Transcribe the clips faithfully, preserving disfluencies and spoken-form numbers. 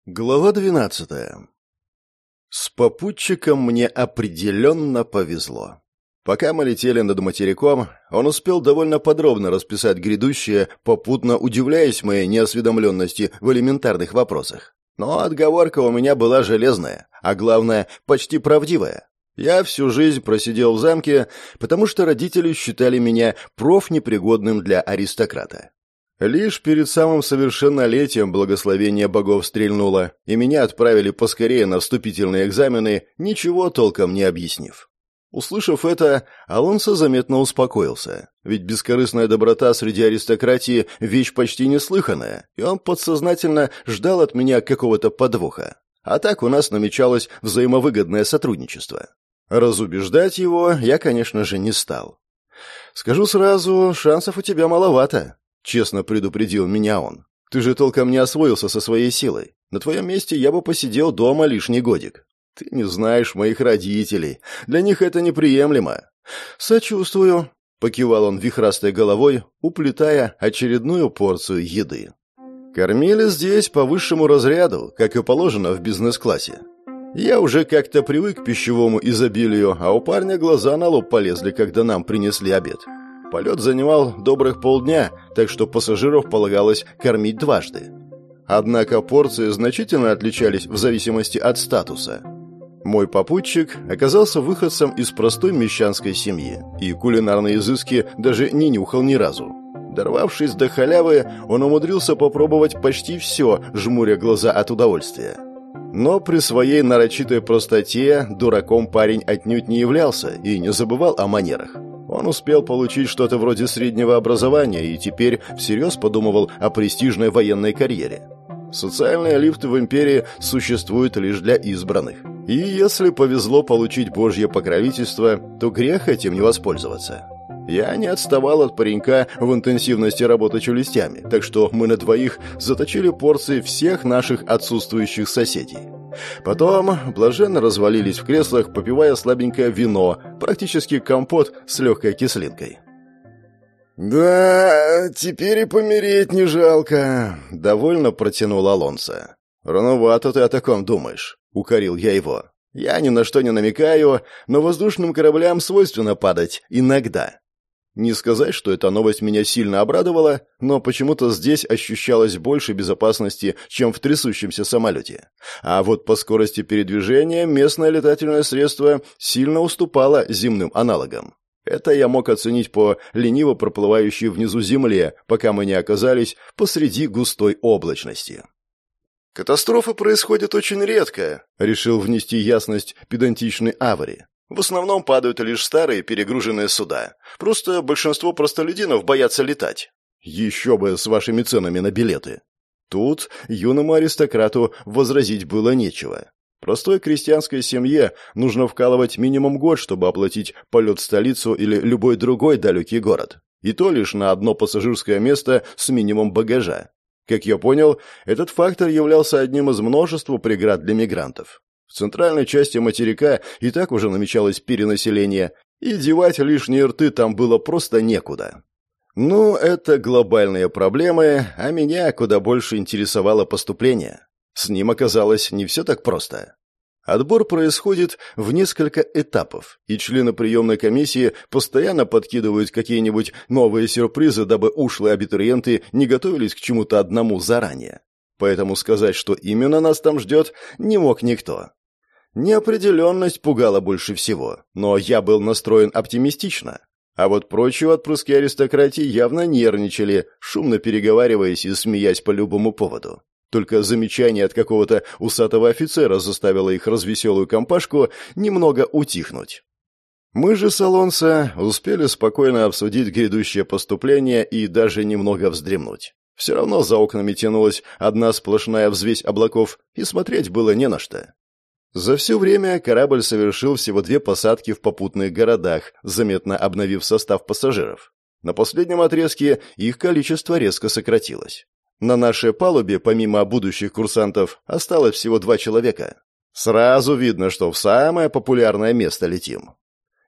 Глава двенадцатая. С попутчиком мне определенно повезло. Пока мы летели над материком, он успел довольно подробно расписать грядущее, попутно удивляясь моей неосведомленности в элементарных вопросах. Но отговорка у меня была железная, а главное, почти правдивая. Я всю жизнь просидел в замке, потому что родители считали меня профнепригодным для аристократа. Лишь перед самым совершеннолетием благословение богов стрельнуло, и меня отправили поскорее на вступительные экзамены, ничего толком не объяснив. Услышав это, Алонсо заметно успокоился, ведь бескорыстная доброта среди аристократии – вещь почти неслыханная, и он подсознательно ждал от меня какого-то подвоха. А так у нас намечалось взаимовыгодное сотрудничество. Разубеждать его я, конечно же, не стал. «Скажу сразу, шансов у тебя маловато», — честно предупредил меня он. «Ты же толком не освоился со своей силой. На твоем месте я бы посидел дома лишний годик. Ты не знаешь моих родителей. Для них это неприемлемо». «Сочувствую», — покивал он вихрастой головой, уплетая очередную порцию еды. Кормили здесь по высшему разряду, как и положено в бизнес-классе. Я уже как-то привык к пищевому изобилию, а у парня глаза на лоб полезли, когда нам принесли обед. Полет занимал добрых полдня, так что пассажиров полагалось кормить дважды. Однако порции значительно отличались в зависимости от статуса. Мой попутчик оказался выходцем из простой мещанской семьи, и кулинарные изыски даже не нюхал ни разу. Дорвавшись до халявы, он умудрился попробовать почти все, жмуря глаза от удовольствия. Но при своей нарочитой простоте дураком парень отнюдь не являлся и не забывал о манерах. Он успел получить что-то вроде среднего образования и теперь всерьез подумывал о престижной военной карьере. Социальные лифты в империи существуют лишь для избранных. И если повезло получить божье покровительство, то грех этим не воспользоваться. Я не отставал от паренька в интенсивности работы челюстями, так что мы на двоих заточили порции всех наших отсутствующих соседей. Потом блаженно развалились в креслах, попивая слабенькое вино, практически компот с легкой кислинкой. «Да, теперь и помереть не жалко», — довольно протянул Алонсо. «Рановато ты о таком думаешь», — укорил я его. «Я ни на что не намекаю, но воздушным кораблям свойственно падать иногда». Не сказать, что эта новость меня сильно обрадовала, но почему-то здесь ощущалось больше безопасности, чем в трясущемся самолете. А вот по скорости передвижения местное летательное средство сильно уступало земным аналогам. Это я мог оценить по лениво проплывающей внизу земле, пока мы не оказались посреди густой облачности. «Катастрофы происходят очень редко», — решил внести ясность педантичный Авари. «В основном падают лишь старые перегруженные суда. Просто большинство простолюдинов боятся летать. Еще бы с вашими ценами на билеты». Тут юному аристократу возразить было нечего. Простой крестьянской семье нужно вкалывать минимум год, чтобы оплатить полет в столицу или любой другой далекий город. И то лишь на одно пассажирское место с минимум багажа. Как я понял, этот фактор являлся одним из множества преград для мигрантов. В центральной части материка и так уже намечалось перенаселение, и девать лишние рты там было просто некуда. Ну, это глобальные проблемы, а меня куда больше интересовало поступление. С ним оказалось не все так просто. Отбор происходит в несколько этапов, и члены приемной комиссии постоянно подкидывают какие-нибудь новые сюрпризы, дабы ушлые абитуриенты не готовились к чему-то одному заранее. Поэтому сказать, что именно нас там ждет, не мог никто. Неопределенность пугала больше всего, но я был настроен оптимистично. А вот прочие отпрыски аристократии явно нервничали, шумно переговариваясь и смеясь по любому поводу. Только замечание от какого-то усатого офицера заставило их развеселую компашку немного утихнуть. Мы же с Алонсо успели спокойно обсудить грядущее поступление и даже немного вздремнуть. Все равно за окнами тянулась одна сплошная взвесь облаков, и смотреть было не на что. За все время корабль совершил всего две посадки в попутных городах, заметно обновив состав пассажиров. На последнем отрезке их количество резко сократилось. На нашей палубе, помимо будущих курсантов, осталось всего два человека. Сразу видно, что в самое популярное место летим.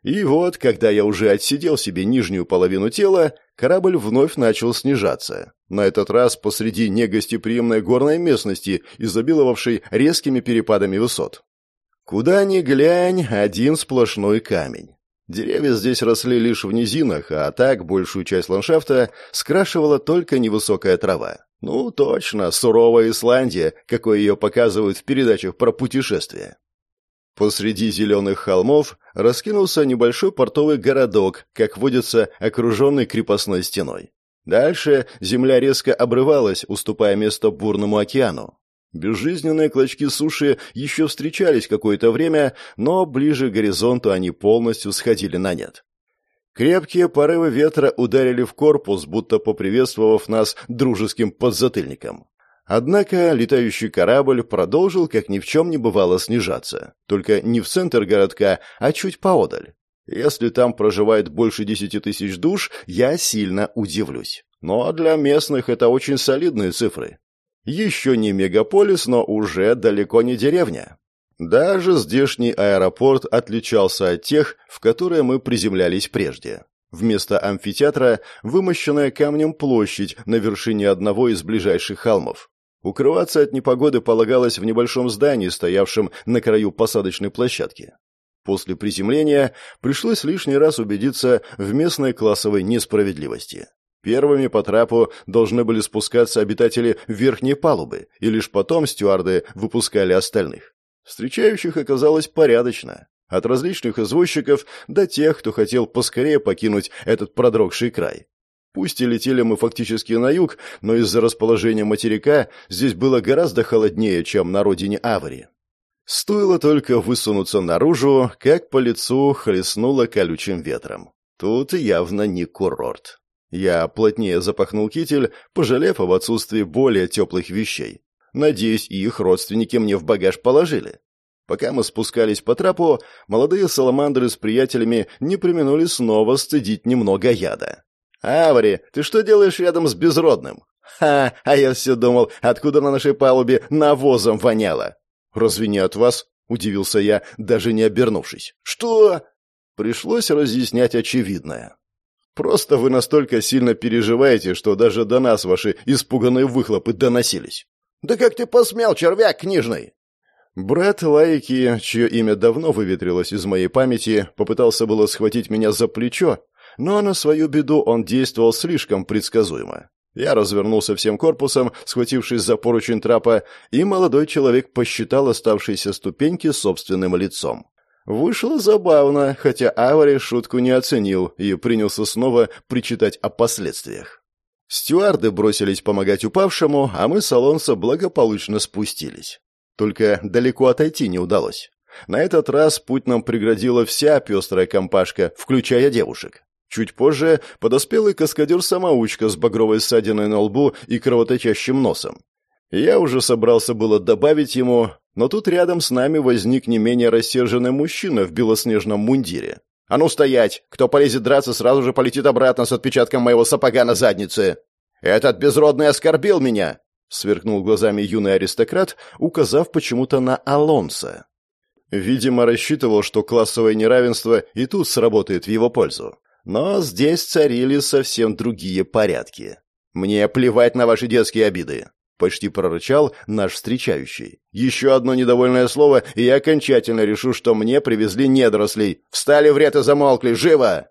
И вот, когда я уже отсидел себе нижнюю половину тела, корабль вновь начал снижаться. На этот раз посреди негостеприимной горной местности, изобиловавшей резкими перепадами высот. Куда ни глянь, один сплошной камень. Деревья здесь росли лишь в низинах, а так большую часть ландшафта скрашивала только невысокая трава. Ну, точно, суровая Исландия, какой ее показывают в передачах про путешествия. Посреди зеленых холмов раскинулся небольшой портовый городок, как водится, окруженный крепостной стеной. Дальше земля резко обрывалась, уступая место бурному океану. Безжизненные клочки суши еще встречались какое-то время, но ближе к горизонту они полностью сходили на нет. Крепкие порывы ветра ударили в корпус, будто поприветствовав нас дружеским подзатыльником. Однако летающий корабль продолжил, как ни в чем не бывало, снижаться. Только не в центр городка, а чуть поодаль. Если там проживает больше десяти тысяч душ, я сильно удивлюсь. Но для местных это очень солидные цифры. Еще не мегаполис, но уже далеко не деревня. Даже здешний аэропорт отличался от тех, в которые мы приземлялись прежде. Вместо амфитеатра вымощенная камнем площадь на вершине одного из ближайших холмов. Укрываться от непогоды полагалось в небольшом здании, стоявшем на краю посадочной площадки. После приземления пришлось лишний раз убедиться в местной классовой несправедливости. Первыми по трапу должны были спускаться обитатели верхней палубы, и лишь потом стюарды выпускали остальных. Встречающих оказалось порядочно. От различных извозчиков до тех, кто хотел поскорее покинуть этот продрогший край. Пусть и летели мы фактически на юг, но из-за расположения материка здесь было гораздо холоднее, чем на родине Авари. Стоило только высунуться наружу, как по лицу хлестнуло колючим ветром. Тут явно не курорт. Я плотнее запахнул китель, пожалев об отсутствии более теплых вещей. Надеюсь, и их родственники мне в багаж положили. Пока мы спускались по трапу, молодые саламандры с приятелями не преминули снова сцедить немного яда. «Авари, ты что делаешь рядом с безродным?» «Ха, а я все думал, откуда на нашей палубе навозом воняло». «Разве не от вас?» — удивился я, даже не обернувшись. «Что?» Пришлось разъяснять очевидное. «Просто вы настолько сильно переживаете, что даже до нас ваши испуганные выхлопы доносились». «Да как ты посмел, червяк книжный!» Брат Лайки, чье имя давно выветрилось из моей памяти, попытался было схватить меня за плечо, но на свою беду он действовал слишком предсказуемо. Я развернулся всем корпусом, схватившись за поручень трапа, и молодой человек посчитал оставшиеся ступеньки собственным лицом. Вышло забавно, хотя Авари шутку не оценил и принялся снова причитать о последствиях. Стюарды бросились помогать упавшему, а мы с Алонсо благополучно спустились. Только далеко отойти не удалось. На этот раз путь нам преградила вся пестрая компашка, включая девушек. Чуть позже подоспел и каскадер-самоучка с багровой ссадиной на лбу и кровоточащим носом. Я уже собрался было добавить ему, но тут рядом с нами возник не менее рассерженный мужчина в белоснежном мундире. «А ну стоять! Кто полезет драться, сразу же полетит обратно с отпечатком моего сапога на заднице! Этот безродный оскорбил меня!» — сверкнул глазами юный аристократ, указав почему-то на Алонсо. Видимо, рассчитывал, что классовое неравенство и тут сработает в его пользу. Но здесь царили совсем другие порядки. «Мне плевать на ваши детские обиды!» — почти прорычал наш встречающий. «Еще одно недовольное слово, и я окончательно решу, что мне привезли недорослей. Встали в ряд и замолкли! Живо!»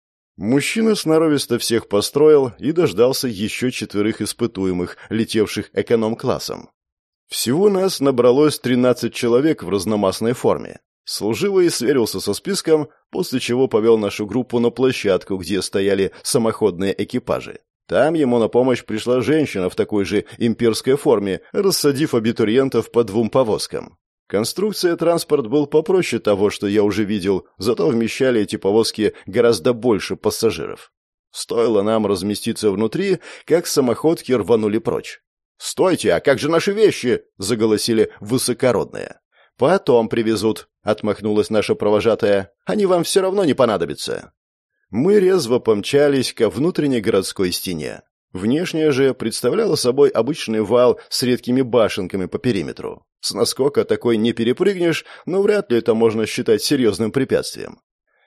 Мужчина сноровисто всех построил и дождался еще четверых испытуемых, летевших эконом-классом. Всего нас набралось тринадцать человек в разномастной форме. Служивый сверился со списком, после чего повел нашу группу на площадку, где стояли самоходные экипажи. Там ему на помощь пришла женщина в такой же имперской форме, рассадив абитуриентов по двум повозкам. Конструкция транспорт был попроще того, что я уже видел, зато вмещали эти повозки гораздо больше пассажиров. Стоило нам разместиться внутри, как самоходки рванули прочь. «Стойте, а как же наши вещи?» — заголосили высокородные. «Потом привезут», — отмахнулась наша провожатая. «Они вам все равно не понадобятся». Мы резво помчались ко внутренней городской стене. Внешняя же представляла собой обычный вал с редкими башенками по периметру. С наскока такой не перепрыгнешь, но вряд ли это можно считать серьезным препятствием.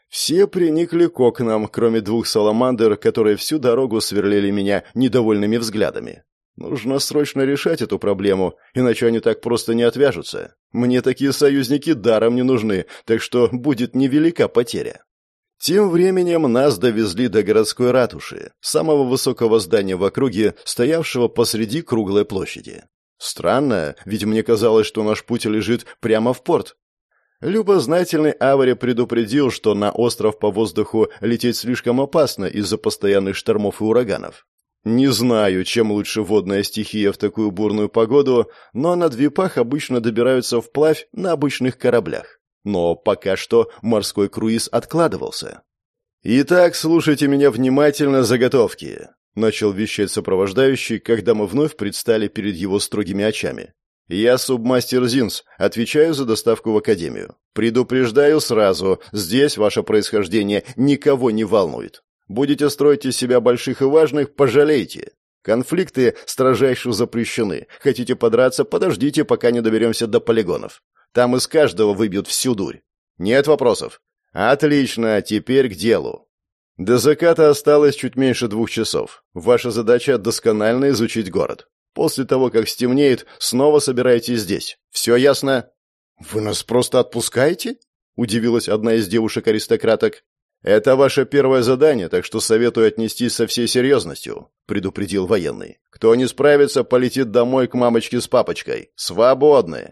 Все приникли к окнам, кроме двух саламандр, которые всю дорогу сверлили меня недовольными взглядами. Нужно срочно решать эту проблему, иначе они так просто не отвяжутся. Мне такие союзники даром не нужны, так что будет невелика потеря. Тем временем нас довезли до городской ратуши, самого высокого здания в округе, стоявшего посреди круглой площади. Странно, ведь мне казалось, что наш путь лежит прямо в порт. Любознательный Авари предупредил, что на остров по воздуху лететь слишком опасно из-за постоянных штормов и ураганов. Не знаю, чем лучше водная стихия в такую бурную погоду, но на Двипах обычно добираются вплавь на обычных кораблях. Но пока что морской круиз откладывался. «Итак, слушайте меня внимательно, заготовки», — начал вещать сопровождающий, когда мы вновь предстали перед его строгими очами. «Я субмастер Зинс, отвечаю за доставку в Академию. Предупреждаю сразу, здесь ваше происхождение никого не волнует. Будете строить из себя больших и важных, пожалейте. Конфликты строжайше запрещены. Хотите подраться, подождите, пока не доберемся до полигонов. Там из каждого выбьют всю дурь. Нет вопросов? Отлично, теперь к делу. До заката осталось чуть меньше двух часов. Ваша задача — досконально изучить город. После того, как стемнеет, снова собирайтесь здесь. Все ясно?» «Вы нас просто отпускаете?» — удивилась одна из девушек-аристократок. «Это ваше первое задание, так что советую отнестись со всей серьезностью», — предупредил военный. «Кто не справится, полетит домой к мамочке с папочкой. Свободны!»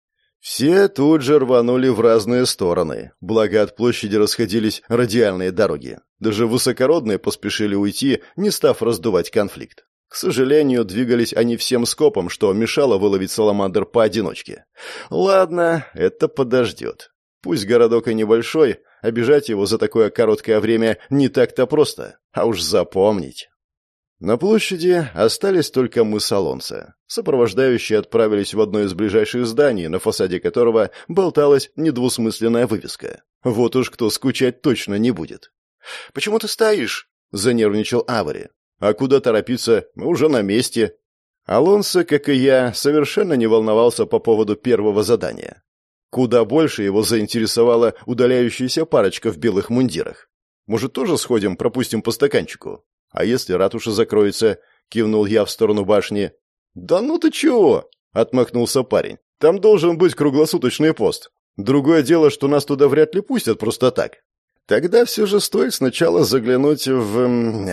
Все тут же рванули в разные стороны, благо от площади расходились радиальные дороги. Даже высокородные поспешили уйти, не став раздувать конфликт. К сожалению, двигались они всем скопом, что мешало выловить саламандр поодиночке. Ладно, это подождет. Пусть городок и небольшой, обижать его за такое короткое время не так-то просто, а уж запомнить. На площади остались только мы с Алонсо. Сопровождающие отправились в одно из ближайших зданий, на фасаде которого болталась недвусмысленная вывеска. Вот уж кто скучать точно не будет. «Почему ты стоишь?» — занервничал Авари. «А куда торопиться? Мы уже на месте». Алонсо, как и я, совершенно не волновался по поводу первого задания. Куда больше его заинтересовала удаляющаяся парочка в белых мундирах. «Может, тоже сходим, пропустим по стаканчику? А если ратуша закроется?» — кивнул я в сторону башни. «Да ну ты чего?» — отмахнулся парень. «Там должен быть круглосуточный пост. Другое дело, что нас туда вряд ли пустят просто так. Тогда все же стоит сначала заглянуть в...»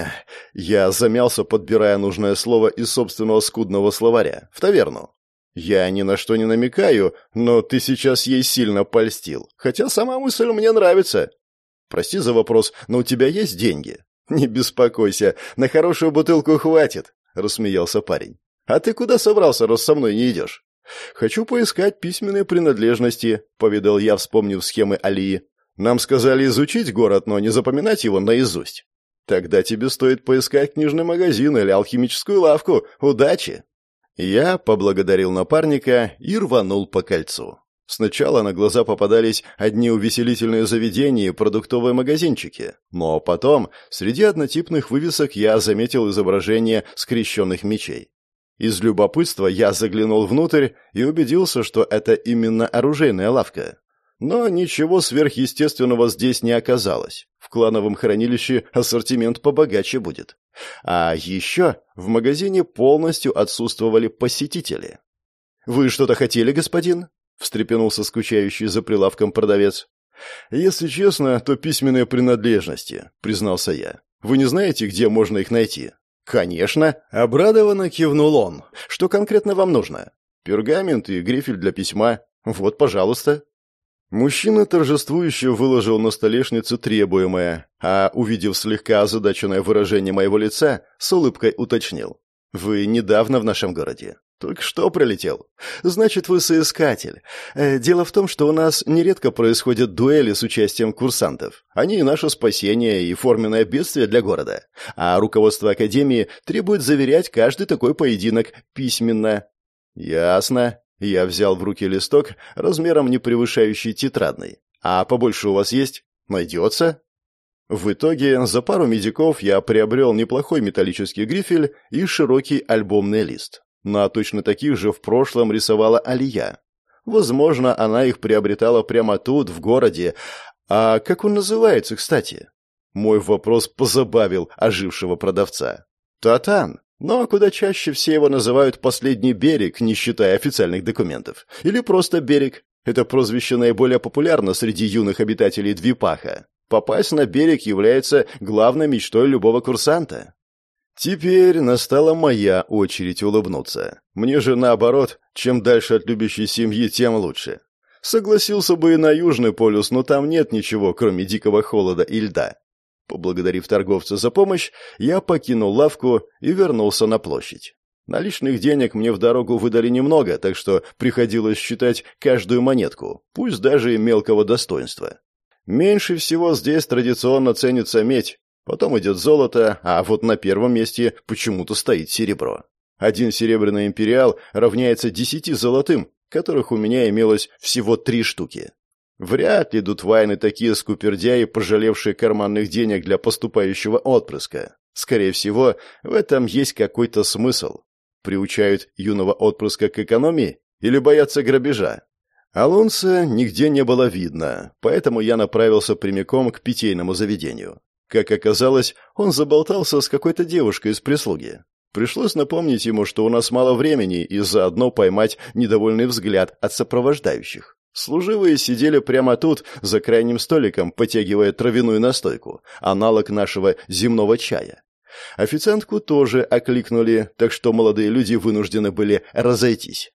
Я замялся, подбирая нужное слово из собственного скудного словаря. «В таверну». «Я ни на что не намекаю, но ты сейчас ей сильно польстил. Хотя сама мысль мне нравится. Прости за вопрос, но у тебя есть деньги?» «Не беспокойся, на хорошую бутылку хватит», — рассмеялся парень. «А ты куда собрался, раз со мной не идешь?» «Хочу поискать письменные принадлежности», — поведал я, вспомнив схемы Алии. «Нам сказали изучить город, но не запоминать его наизусть». «Тогда тебе стоит поискать книжный магазин или алхимическую лавку. Удачи!» Я поблагодарил напарника и рванул по кольцу. Сначала на глаза попадались одни увеселительные заведения и продуктовые магазинчики, но потом среди однотипных вывесок я заметил изображение скрещенных мечей. Из любопытства я заглянул внутрь и убедился, что это именно оружейная лавка. Но ничего сверхъестественного здесь не оказалось. В клановом хранилище ассортимент побогаче будет. А еще в магазине полностью отсутствовали посетители. «Вы что-то хотели, господин?» — встрепенулся скучающий за прилавком продавец. «Если честно, то письменные принадлежности», — признался я. «Вы не знаете, где можно их найти?» «Конечно», — обрадованно кивнул он. «Что конкретно вам нужно?» «Пергамент и грифель для письма. Вот, пожалуйста». Мужчина торжествующе выложил на столешницу требуемое, а, увидев слегка озадаченное выражение моего лица, с улыбкой уточнил. «Вы недавно в нашем городе?» «Только что прилетел. Значит, вы соискатель. Э, дело в том, что у нас нередко происходят дуэли с участием курсантов. Они и наше спасение, и форменное бедствие для города. А руководство Академии требует заверять каждый такой поединок письменно». «Ясно». Я взял в руки листок, размером не превышающий тетрадный. «А побольше у вас есть? Найдется?» В итоге за пару медиков я приобрел неплохой металлический грифель и широкий альбомный лист. На точно таких же в прошлом рисовала Алия. Возможно, она их приобретала прямо тут, в городе. «А как он называется, кстати?» Мой вопрос позабавил ожившего продавца. «Татан. Но куда чаще все его называют «Последний берег», не считая официальных документов. Или просто «Берег». Это прозвище наиболее популярно среди юных обитателей Двипаха. Попасть на берег является главной мечтой любого курсанта. Теперь настала моя очередь улыбнуться. Мне же наоборот, чем дальше от любящей семьи, тем лучше. Согласился бы и на Южный полюс, но там нет ничего, кроме дикого холода и льда. Поблагодарив торговца за помощь, я покинул лавку и вернулся на площадь. Наличных денег мне в дорогу выдали немного, так что приходилось считать каждую монетку, пусть даже и мелкого достоинства. Меньше всего здесь традиционно ценится медь, потом идет золото, а вот на первом месте почему-то стоит серебро. Один серебряный империал равняется десяти золотым, которых у меня имелось всего три штуки. Вряд ли дутвайны такие скупердяи, пожалевшие карманных денег для поступающего отпрыска. Скорее всего, в этом есть какой-то смысл. Приучают юного отпрыска к экономии или боятся грабежа? Алонса нигде не было видно, поэтому я направился прямиком к питейному заведению. Как оказалось, он заболтался с какой-то девушкой из прислуги. Пришлось напомнить ему, что у нас мало времени, и заодно поймать недовольный взгляд от сопровождающих. Служивые сидели прямо тут, за крайним столиком, потягивая травяную настойку, аналог нашего земного чая. Официантку тоже окликнули, так что молодые люди вынуждены были разойтись.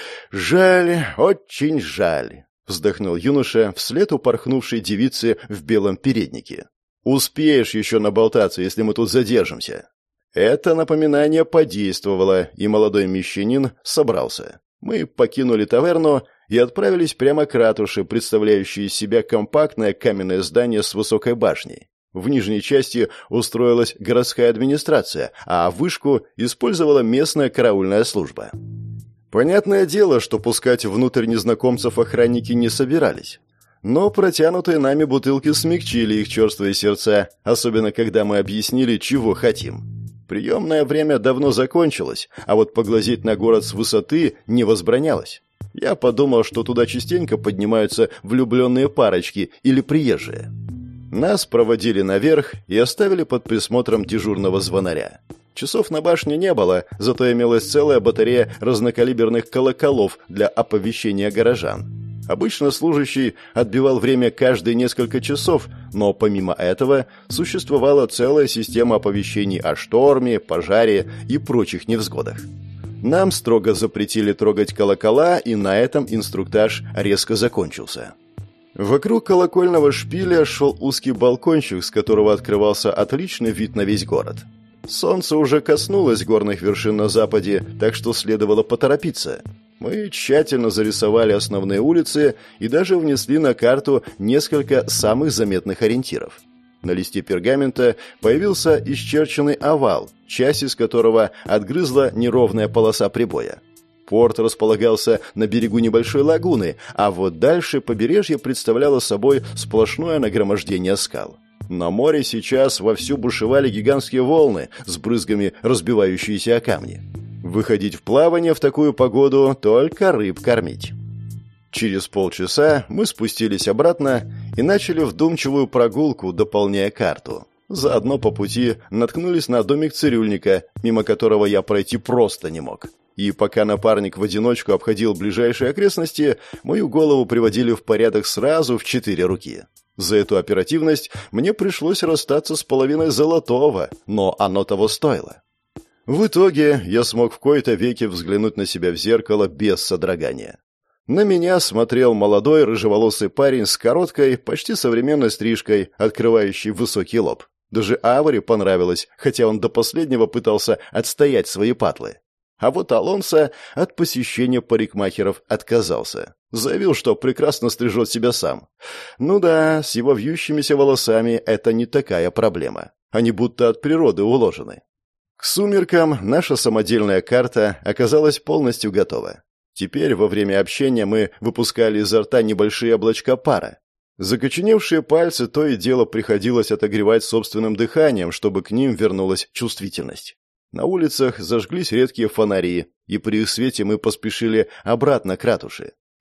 «Жаль, очень жаль», — вздохнул юноша вслед упорхнувшей девице в белом переднике. «Успеешь еще наболтаться, если мы тут задержимся». Это напоминание подействовало, и молодой мещанин собрался. Мы покинули таверну и отправились прямо к ратуше, представляющей из себя компактное каменное здание с высокой башней. В нижней части устроилась городская администрация, а вышку использовала местная караульная служба. Понятное дело, что пускать внутрь незнакомцев охранники не собирались. Но протянутые нами бутылки смягчили их черствые сердца, особенно когда мы объяснили, чего хотим. Приемное время давно закончилось, а вот поглазеть на город с высоты не возбранялось. Я подумал, что туда частенько поднимаются влюбленные парочки или приезжие. Нас проводили наверх и оставили под присмотром дежурного звонаря. Часов на башне не было, зато имелась целая батарея разнокалиберных колоколов для оповещения горожан. Обычно служащий отбивал время каждые несколько часов, но помимо этого существовала целая система оповещений о шторме, пожаре и прочих невзгодах. Нам строго запретили трогать колокола, и на этом инструктаж резко закончился. Вокруг колокольного шпиля шел узкий балкончик, с которого открывался отличный вид на весь город. Солнце уже коснулось горных вершин на западе, так что следовало поторопиться. Мы тщательно зарисовали основные улицы и даже внесли на карту несколько самых заметных ориентиров. На листе пергамента появился исчерченный овал, часть из которого отгрызла неровная полоса прибоя. Порт располагался на берегу небольшой лагуны, а вот дальше побережье представляло собой сплошное нагромождение скал. На море сейчас вовсю бушевали гигантские волны с брызгами, разбивающиеся о камни. Выходить в плавание в такую погоду — только рыб кормить. Через полчаса мы спустились обратно и начали вдумчивую прогулку, дополняя карту. Заодно по пути наткнулись на домик цирюльника, мимо которого я пройти просто не мог. И пока напарник в одиночку обходил ближайшие окрестности, мою голову приводили в порядок сразу в четыре руки. За эту оперативность мне пришлось расстаться с половиной золотого, но оно того стоило. В итоге я смог в кои-то веки взглянуть на себя в зеркало без содрогания. На меня смотрел молодой рыжеволосый парень с короткой, почти современной стрижкой, открывающей высокий лоб. Даже Аваре понравилось, хотя он до последнего пытался отстоять свои патлы. А вот Алонсо от посещения парикмахеров отказался. Заявил, что прекрасно стрижет себя сам. Ну да, с его вьющимися волосами это не такая проблема. Они будто от природы уложены. К сумеркам наша самодельная карта оказалась полностью готова. Теперь во время общения мы выпускали изо рта небольшие облачка пара. Закоченевшие пальцы то и дело приходилось отогревать собственным дыханием, чтобы к ним вернулась чувствительность. На улицах зажглись редкие фонари, и при их свете мы поспешили обратно к ратуше.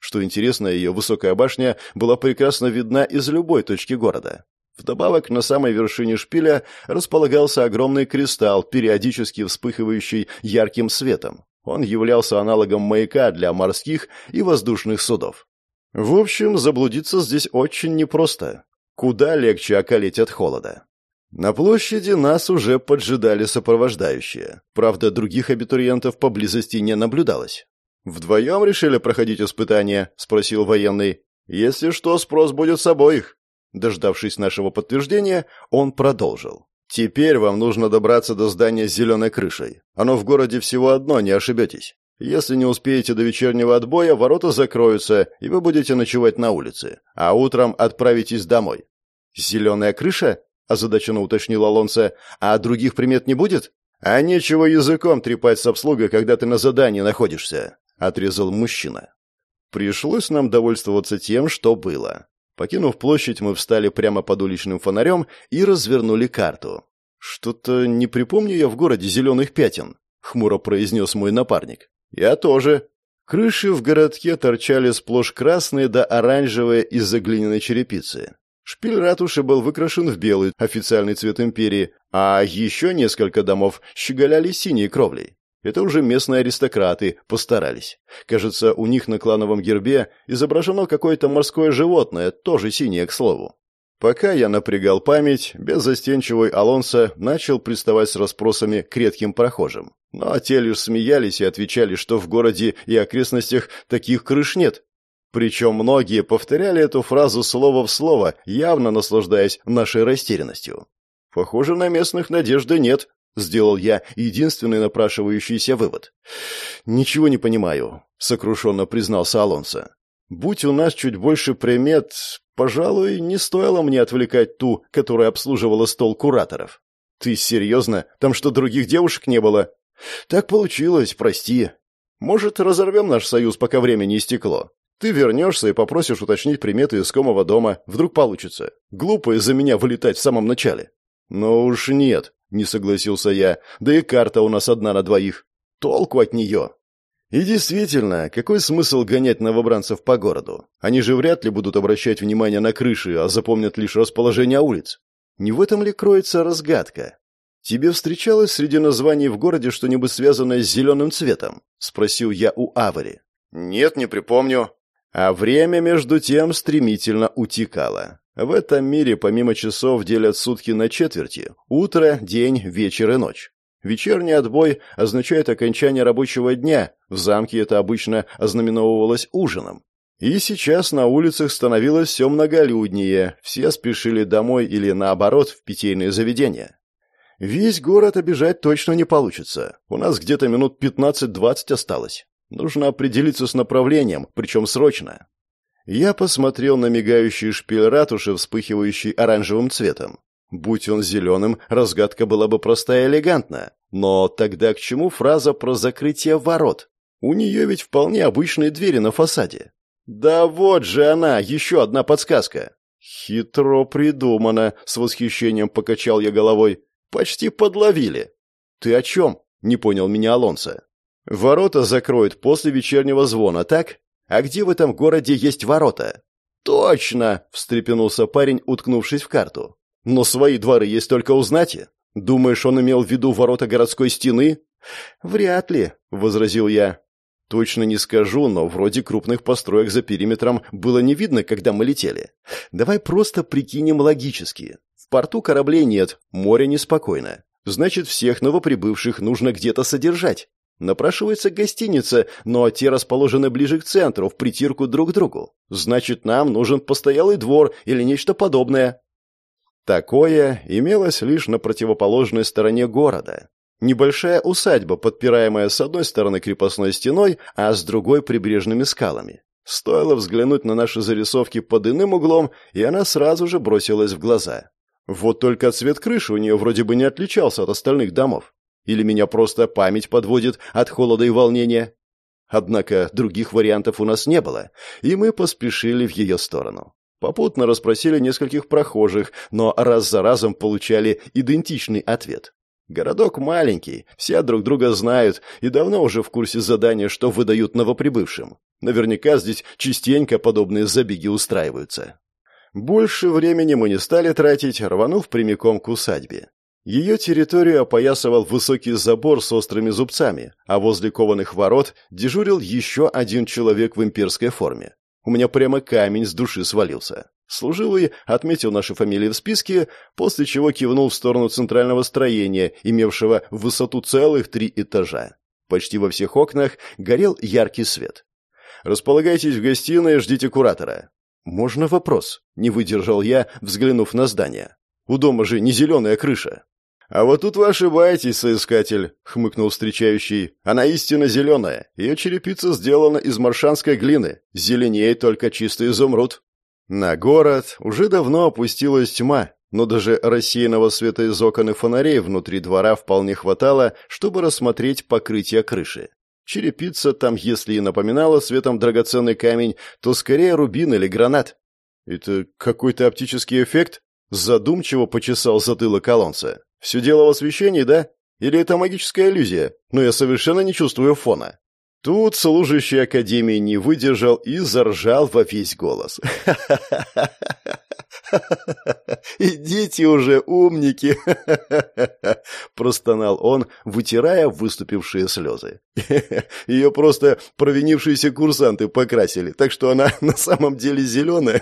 Что интересно, ее высокая башня была прекрасно видна из любой точки города. Вдобавок, на самой вершине шпиля располагался огромный кристалл, периодически вспыхивающий ярким светом. Он являлся аналогом маяка для морских и воздушных судов. В общем, заблудиться здесь очень непросто. Куда легче околеть от холода. На площади нас уже поджидали сопровождающие. Правда, других абитуриентов поблизости не наблюдалось. «Вдвоем решили проходить испытания?» – спросил военный. «Если что, спрос будет с обоих». Дождавшись нашего подтверждения, он продолжил. «Теперь вам нужно добраться до здания с зеленой крышей. Оно в городе всего одно, не ошибетесь. Если не успеете до вечернего отбоя, ворота закроются, и вы будете ночевать на улице, а утром отправитесь домой». «Зеленая крыша?» – озадаченно уточнил Алонсо. «А других примет не будет?» «А нечего языком трепать с обслугой, когда ты на задании находишься», — отрезал мужчина. Пришлось нам довольствоваться тем, что было. Покинув площадь, мы встали прямо под уличным фонарем и развернули карту. «Что-то не припомню я в городе зеленых пятен», — хмуро произнес мой напарник. «Я тоже». Крыши в городке торчали сплошь красные да оранжевые из-за глиняной черепицы. Шпиль ратуши был выкрашен в белый, официальный цвет империи, а еще несколько домов щеголяли синей кровлей. Это уже местные аристократы постарались. Кажется, у них на клановом гербе изображено какое-то морское животное, тоже синее, к слову. Пока я напрягал память, беззастенчивый Алонсо начал приставать с расспросами к редким прохожим. Но те лишь смеялись и отвечали, что в городе и окрестностях таких крыш нет. Причем многие повторяли эту фразу слово в слово, явно наслаждаясь нашей растерянностью. «Похоже, на местных надежды нет», — сделал я единственный напрашивающийся вывод. «Ничего не понимаю», — сокрушенно признался Алонсо. «Будь у нас чуть больше примет, пожалуй, не стоило мне отвлекать ту, которая обслуживала стол кураторов». «Ты серьезно? Там что, других девушек не было?» «Так получилось, прости. Может, разорвем наш союз, пока время не истекло? Ты вернешься и попросишь уточнить приметы искомого дома. Вдруг получится. Глупо из-за меня вылетать в самом начале». «Ну уж нет», — не согласился я. «Да и карта у нас одна на двоих. Толку от нее». И действительно, какой смысл гонять новобранцев по городу? Они же вряд ли будут обращать внимание на крыши, а запомнят лишь расположение улиц. Не в этом ли кроется разгадка? «Тебе встречалось среди названий в городе что-нибудь связанное с зеленым цветом?» — спросил я у Авари. «Нет, не припомню». А время, между тем, стремительно утекало. В этом мире помимо часов делят сутки на четверти – утро, день, вечер и ночь. Вечерний отбой означает окончание рабочего дня, в замке это обычно ознаменовывалось ужином. И сейчас на улицах становилось все многолюднее, все спешили домой или, наоборот, в питейные заведения. Весь город обижать точно не получится, у нас где-то минут пятнадцать-двадцать осталось. Нужно определиться с направлением, причем срочно. Я посмотрел на мигающий шпиль ратуши, вспыхивающий оранжевым цветом. Будь он зеленым, разгадка была бы простая и элегантна. Но тогда к чему фраза про закрытие ворот? У нее ведь вполне обычные двери на фасаде. Да вот же она, еще одна подсказка. Хитро придумано, с восхищением покачал я головой. Почти подловили. Ты о чем? Не понял меня Алонсо. Ворота закроют после вечернего звона, так? А где в этом городе есть ворота? Точно, встрепенулся парень, уткнувшись в карту. Но свои дворы есть только у знати. Думаешь, он имел в виду ворота городской стены? Вряд ли, возразил я. Точно не скажу, но вроде крупных построек за периметром было не видно, когда мы летели. Давай просто прикинем логически. В порту кораблей нет, море неспокойно. Значит, всех новоприбывших нужно где-то содержать. Напрашивается гостиница, но те расположены ближе к центру, в притирку друг к другу. Значит, нам нужен постоялый двор или нечто подобное. Такое имелось лишь на противоположной стороне города. Небольшая усадьба, подпираемая с одной стороны крепостной стеной, а с другой прибрежными скалами. Стоило взглянуть на наши зарисовки под иным углом, и она сразу же бросилась в глаза. Вот только цвет крыши у нее вроде бы не отличался от остальных домов. Или меня просто память подводит от холода и волнения? Однако других вариантов у нас не было, и мы поспешили в ее сторону. Попутно расспросили нескольких прохожих, но раз за разом получали идентичный ответ. Городок маленький, все друг друга знают и давно уже в курсе задания, что выдают новоприбывшим. Наверняка здесь частенько подобные забеги устраиваются. Больше времени мы не стали тратить, рванув прямиком к усадьбе. Ее территорию опоясывал высокий забор с острыми зубцами, а возле кованых ворот дежурил еще один человек в имперской форме. У меня прямо камень с души свалился. Служивый отметил наши фамилии в списке, после чего кивнул в сторону центрального строения, имевшего высоту целых три этажа. Почти во всех окнах горел яркий свет. «Располагайтесь в гостиной и ждите куратора». «Можно вопрос?» — не выдержал я, взглянув на здание. «У дома же не зеленая крыша». «А вот тут вы ошибаетесь, соискатель», — хмыкнул встречающий. «Она истинно зеленая. Ее черепица сделана из маршанской глины. Зеленеет только чистый изумруд». На город уже давно опустилась тьма, но даже рассеянного света из окон и фонарей внутри двора вполне хватало, чтобы рассмотреть покрытие крыши. Черепица там, если и напоминала светом драгоценный камень, то скорее рубин или гранат. «Это какой-то оптический эффект?» — задумчиво почесал затылок Алонсо. «Все дело в освещении, да? Или это магическая иллюзия? Но я совершенно не чувствую фона». Тут служащий академии не выдержал и заржал во весь голос. «Идите уже, умники!» — простонал он, вытирая выступившие слезы. «Ее просто провинившиеся курсанты покрасили, так что она на самом деле зеленая,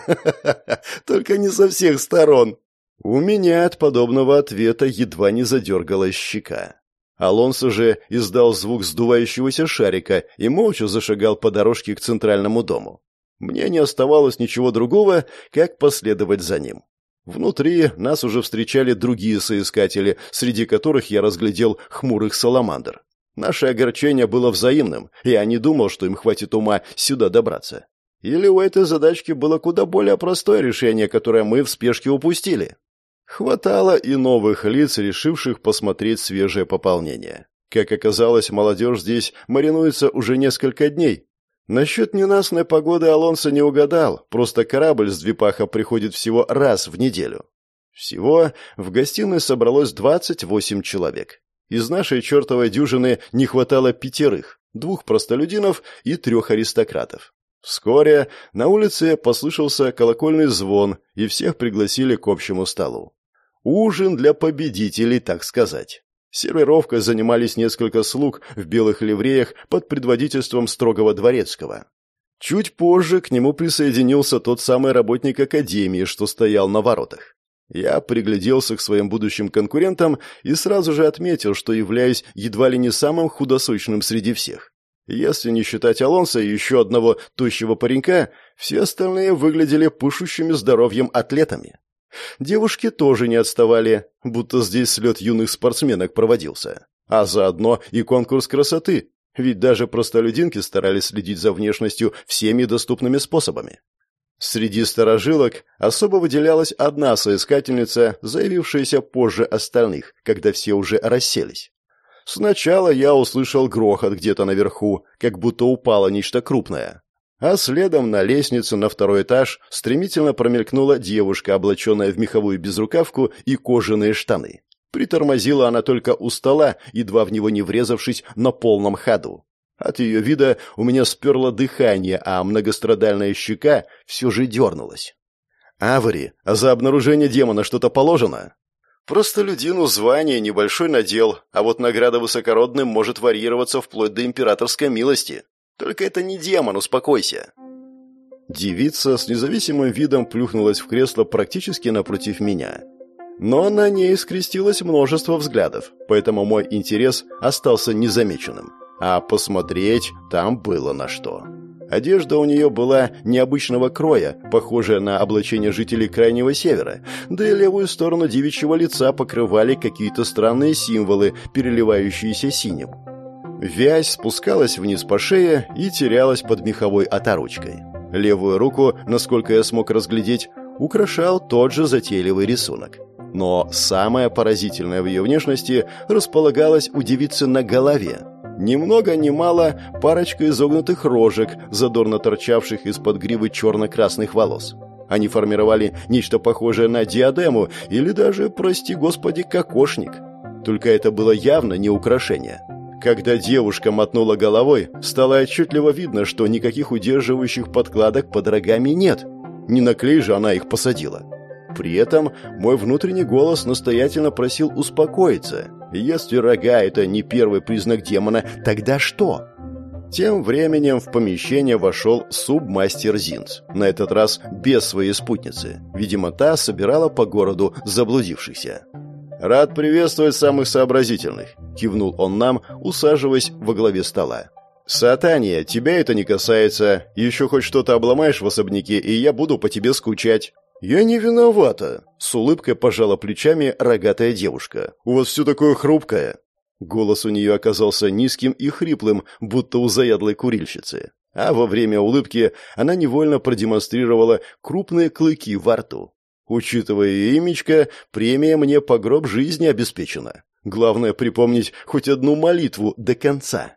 только не со всех сторон». У меня от подобного ответа едва не задергалась щека. Алонсо же издал звук сдувающегося шарика и молча зашагал по дорожке к центральному дому. Мне не оставалось ничего другого, как последовать за ним. Внутри нас уже встречали другие соискатели, среди которых я разглядел хмурых саламандр. Наше огорчение было взаимным, и я не думал, что им хватит ума сюда добраться. Или у этой задачки было куда более простое решение, которое мы в спешке упустили. Хватало и новых лиц, решивших посмотреть свежее пополнение. Как оказалось, молодежь здесь маринуется уже несколько дней. Насчет ненастной погоды Алонсо не угадал, просто корабль с Двипаха приходит всего раз в неделю. Всего в гостиной собралось двадцать восемь человек. Из нашей чертовой дюжины не хватало пятерых, двух простолюдинов и трех аристократов. Вскоре на улице послышался колокольный звон, и всех пригласили к общему столу. Ужин для победителей, так сказать. Сервировкой занимались несколько слуг в белых ливреях под предводительством строгого дворецкого. Чуть позже к нему присоединился тот самый работник академии, что стоял на воротах. Я пригляделся к своим будущим конкурентам и сразу же отметил, что являюсь едва ли не самым худосочным среди всех. Если не считать Алонсо и еще одного тощего паренька, все остальные выглядели пышущими здоровьем атлетами. Девушки тоже не отставали, будто здесь слет юных спортсменок проводился. А заодно и конкурс красоты, ведь даже простолюдинки старались следить за внешностью всеми доступными способами. Среди старожилок особо выделялась одна соискательница, заявившаяся позже остальных, когда все уже расселись. Сначала я услышал грохот где-то наверху, как будто упало нечто крупное. А следом на лестнице на второй этаж стремительно промелькнула девушка, облаченная в меховую безрукавку и кожаные штаны. Притормозила она только у стола, едва в него не врезавшись на полном ходу. От ее вида у меня сперло дыхание, а многострадальная щека все же дернулась. «Авари, а за обнаружение демона что-то положено?» «Простолюдину звание небольшой надел, а вот награда высокородным может варьироваться вплоть до императорской милости. Только это не демон, успокойся». Девица с независимым видом плюхнулась в кресло практически напротив меня. Но на ней скрестилось множество взглядов, поэтому мой интерес остался незамеченным. А посмотреть там было на что. Одежда у нее была необычного кроя, похожая на облачение жителей Крайнего Севера, да и левую сторону девичьего лица покрывали какие-то странные символы, переливающиеся синим. Вязь спускалась вниз по шее и терялась под меховой оторочкой. Левую руку, насколько я смог разглядеть, украшал тот же затейливый рисунок. Но самое поразительное в ее внешности располагалось у девицы на голове. Ни много ни мало парочка изогнутых рожек, задорно торчавших из-под гривы черно-красных волос. Они формировали нечто похожее на диадему или даже, прости господи, кокошник. Только это было явно не украшение. Когда девушка мотнула головой, стало отчетливо видно, что никаких удерживающих подкладок под рогами нет. Не на клей же она их посадила. При этом мой внутренний голос настоятельно просил успокоиться. Если рога — это не первый признак демона, тогда что? Тем временем в помещение вошел субмастер Зинц. На этот раз без своей спутницы. Видимо, та собирала по городу заблудившихся. «Рад приветствовать самых сообразительных», — кивнул он нам, усаживаясь во главе стола. «Сатания, тебя это не касается. Еще хоть что-то обломаешь в особняке, и я буду по тебе скучать». «Я не виновата», — с улыбкой пожала плечами рогатая девушка. «У вас все такое хрупкое». Голос у нее оказался низким и хриплым, будто у заядлой курильщицы. А во время улыбки она невольно продемонстрировала крупные клыки во рту. Учитывая ее имечко, премия мне по гроб жизни обеспечена. Главное припомнить хоть одну молитву до конца.